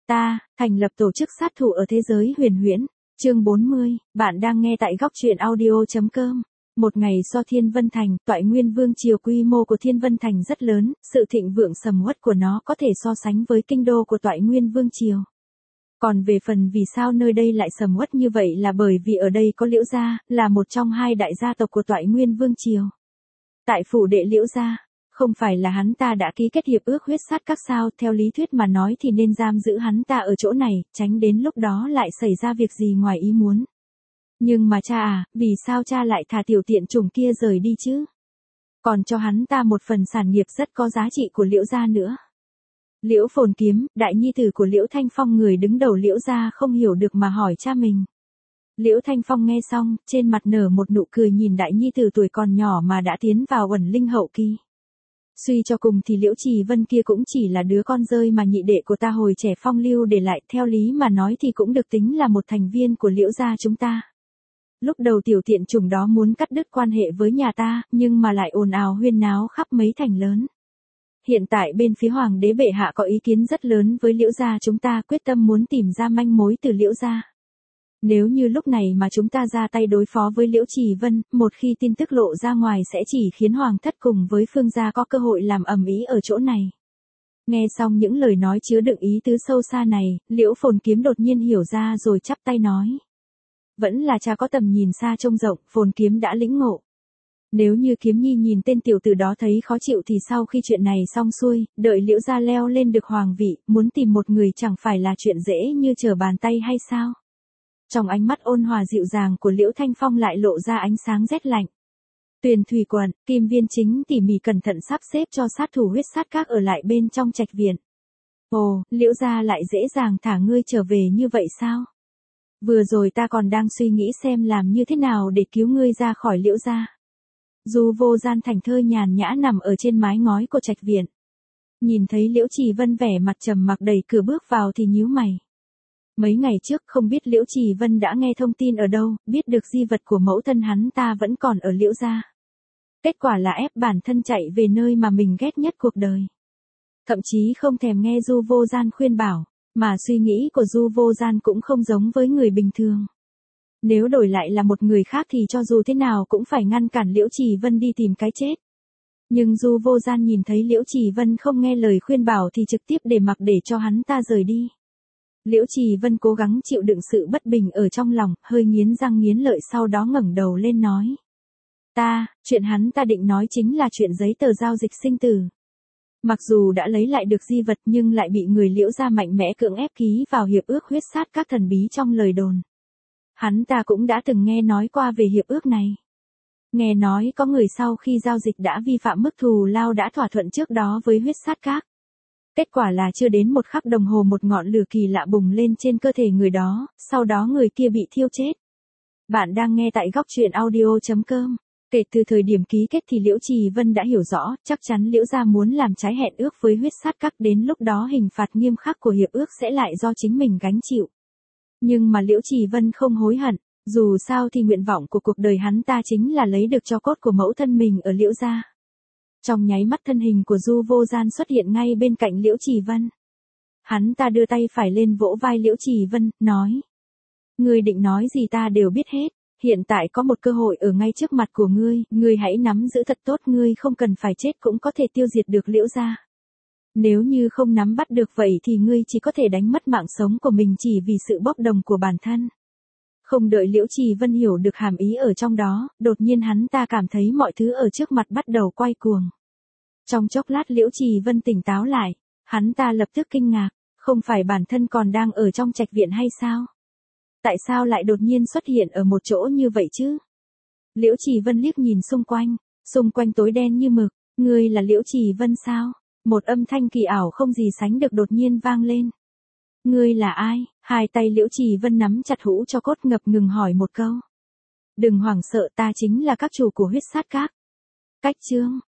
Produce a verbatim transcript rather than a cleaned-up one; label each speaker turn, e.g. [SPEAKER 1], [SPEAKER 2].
[SPEAKER 1] Ta, thành lập tổ chức sát thủ ở thế giới huyền huyễn. Chương bốn mươi, bạn đang nghe tại góc truyện audio.com. Một ngày so Thiên Vân Thành, Toại Nguyên Vương triều. Quy mô của Thiên Vân Thành rất lớn, sự thịnh vượng sầm uất của nó có thể so sánh với kinh đô của Toại Nguyên Vương triều. Còn về phần vì sao nơi đây lại sầm uất như vậy là bởi vì ở đây có Liễu gia, là một trong hai đại gia tộc của Toại Nguyên Vương triều. Tại phủ đệ Liễu gia, không phải là hắn ta đã ký kết hiệp ước huyết sát các sao, theo lý thuyết mà nói thì nên giam giữ hắn ta ở chỗ này, tránh đến lúc đó lại xảy ra việc gì ngoài ý muốn. Nhưng mà cha à, vì sao cha lại thả tiểu tiện chủng kia rời đi chứ? Còn cho hắn ta một phần sản nghiệp rất có giá trị của Liễu gia nữa. Liễu Phồn Kiếm, đại nhi tử của Liễu Thanh Phong, người đứng đầu Liễu gia, không hiểu được mà hỏi cha mình. Liễu Thanh Phong nghe xong, trên mặt nở một nụ cười nhìn đại nhi tử tuổi còn nhỏ mà đã tiến vào ẩn linh hậu kỳ. Suy cho cùng thì Liễu Trì Vân kia cũng chỉ là đứa con rơi mà nhị đệ của ta hồi trẻ phong lưu để lại, theo lý mà nói thì cũng được tính là một thành viên của Liễu gia chúng ta. Lúc đầu tiểu tiện chủng đó muốn cắt đứt quan hệ với nhà ta, nhưng mà lại ồn ào huyên náo khắp mấy thành lớn. Hiện tại bên phía hoàng đế bệ hạ có ý kiến rất lớn với Liễu gia chúng ta, quyết tâm muốn tìm ra manh mối từ Liễu gia. Nếu như lúc này mà chúng ta ra tay đối phó với Liễu Trì Vân, một khi tin tức lộ ra ngoài sẽ chỉ khiến hoàng thất cùng với Phương gia có cơ hội làm ầm ĩ ở chỗ này. Nghe xong những lời nói chứa đựng ý tứ sâu xa này, Liễu Phồn Kiếm đột nhiên hiểu ra rồi chắp tay nói. Vẫn là cha có tầm nhìn xa trông rộng, Phồn Kiếm đã lĩnh ngộ. Nếu như Kiếm Nhi nhìn tên tiểu tử đó thấy khó chịu thì sau khi chuyện này xong xuôi, đợi Liễu gia leo lên được hoàng vị, muốn tìm một người chẳng phải là chuyện dễ như trở bàn tay hay sao? Trong ánh mắt ôn hòa dịu dàng của Liễu Thanh Phong lại lộ ra ánh sáng rét lạnh. Tuyền Thủy Quận, Kim Viên Chính tỉ mỉ cẩn thận sắp xếp cho sát thủ huyết sát các ở lại bên trong trạch viện. Ồ, Liễu gia lại dễ dàng thả ngươi trở về như vậy sao? Vừa rồi ta còn đang suy nghĩ xem làm như thế nào để cứu ngươi ra khỏi Liễu gia. Du Vô Gian thảnh thơi nhàn nhã nằm ở trên mái ngói của trạch viện. Nhìn thấy Liễu Trì Vân vẻ mặt trầm mặc đẩy cửa bước vào thì nhíu mày. Mấy ngày trước không biết Liễu Trì Vân đã nghe thông tin ở đâu, biết được di vật của mẫu thân hắn ta vẫn còn ở Liễu gia. Kết quả là ép bản thân chạy về nơi mà mình ghét nhất cuộc đời. Thậm chí không thèm nghe Du Vô Gian khuyên bảo, mà suy nghĩ của Du Vô Gian cũng không giống với người bình thường. Nếu đổi lại là một người khác thì cho dù thế nào cũng phải ngăn cản Liễu Trì Vân đi tìm cái chết. Nhưng Du Vô Gian nhìn thấy Liễu Trì Vân không nghe lời khuyên bảo thì trực tiếp để mặc để cho hắn ta rời đi. Liễu Trì Vân cố gắng chịu đựng sự bất bình ở trong lòng, hơi nghiến răng nghiến lợi sau đó ngẩng đầu lên nói. Ta, chuyện hắn ta định nói chính là chuyện giấy tờ giao dịch sinh tử. Mặc dù đã lấy lại được di vật nhưng lại bị người Liễu gia mạnh mẽ cưỡng ép ký vào hiệp ước huyết sát các thần bí trong lời đồn. Hắn ta cũng đã từng nghe nói qua về hiệp ước này. Nghe nói có người sau khi giao dịch đã vi phạm mức thù lao đã thỏa thuận trước đó với huyết sát các. Kết quả là chưa đến một khắc đồng hồ một ngọn lửa kỳ lạ bùng lên trên cơ thể người đó, sau đó người kia bị thiêu chết. Bạn đang nghe tại góc truyện audio.com. Kể từ thời điểm ký kết thì Liễu Trì Vân đã hiểu rõ, chắc chắn Liễu gia muốn làm trái hẹn ước với huyết sát các, đến lúc đó hình phạt nghiêm khắc của hiệp ước sẽ lại do chính mình gánh chịu. Nhưng mà Liễu Trì Vân không hối hận, dù sao thì nguyện vọng của cuộc đời hắn ta chính là lấy được tro cốt của mẫu thân mình ở Liễu gia. Trong nháy mắt thân hình của Du Vô Gian xuất hiện ngay bên cạnh Liễu Trì Vân. Hắn ta đưa tay phải lên vỗ vai Liễu Trì Vân, nói. Ngươi định nói gì ta đều biết hết, hiện tại có một cơ hội ở ngay trước mặt của ngươi, ngươi hãy nắm giữ thật tốt, ngươi không cần phải chết cũng có thể tiêu diệt được Liễu gia. Nếu như không nắm bắt được vậy thì ngươi chỉ có thể đánh mất mạng sống của mình chỉ vì sự bốc đồng của bản thân. Không đợi Liễu Trì Vân hiểu được hàm ý ở trong đó, đột nhiên hắn ta cảm thấy mọi thứ ở trước mặt bắt đầu quay cuồng. Trong chốc lát Liễu Trì Vân tỉnh táo lại, hắn ta lập tức kinh ngạc, không phải bản thân còn đang ở trong trạch viện hay sao? Tại sao lại đột nhiên xuất hiện ở một chỗ như vậy chứ? Liễu Trì Vân liếc nhìn xung quanh, xung quanh tối đen như mực, ngươi là Liễu Trì Vân sao? Một âm thanh kỳ ảo không gì sánh được đột nhiên vang lên. Ngươi là ai? Hai tay Liễu Trì Vân nắm chặt hũ cho cốt ngập ngừng hỏi một câu. Đừng hoảng sợ, ta chính là các chủ của huyết sát các. Cách chương,